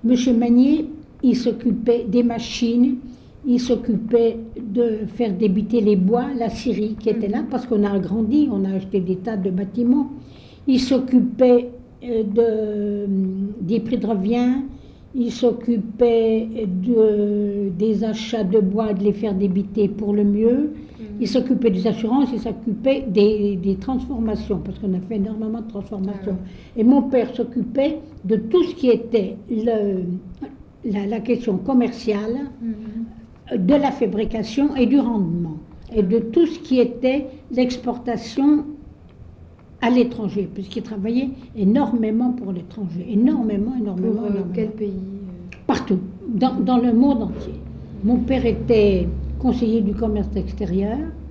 Monsieur Magnier, il s'occupait des machines, il s'occupait de faire débiter les bois, la scierie qui était là, parce qu'on a agrandi, on a acheté des tas de bâtiments. Il s'occupait des prix de revient, il s'occupait des achats de bois, de les faire débiter pour le mieux. Il s'occupait des assurances, il s'occupait des transformations, parce qu'on a fait énormément de transformations. Et mon père s'occupait de tout ce qui était la question commerciale, de la fabrication et du rendement, et de tout ce qui était l'exportation à l'étranger, puisqu'il travaillait énormément pour l'étranger, énormément. Quel pays Partout, dans le monde entier. Mon père était conseiller du commerce extérieur,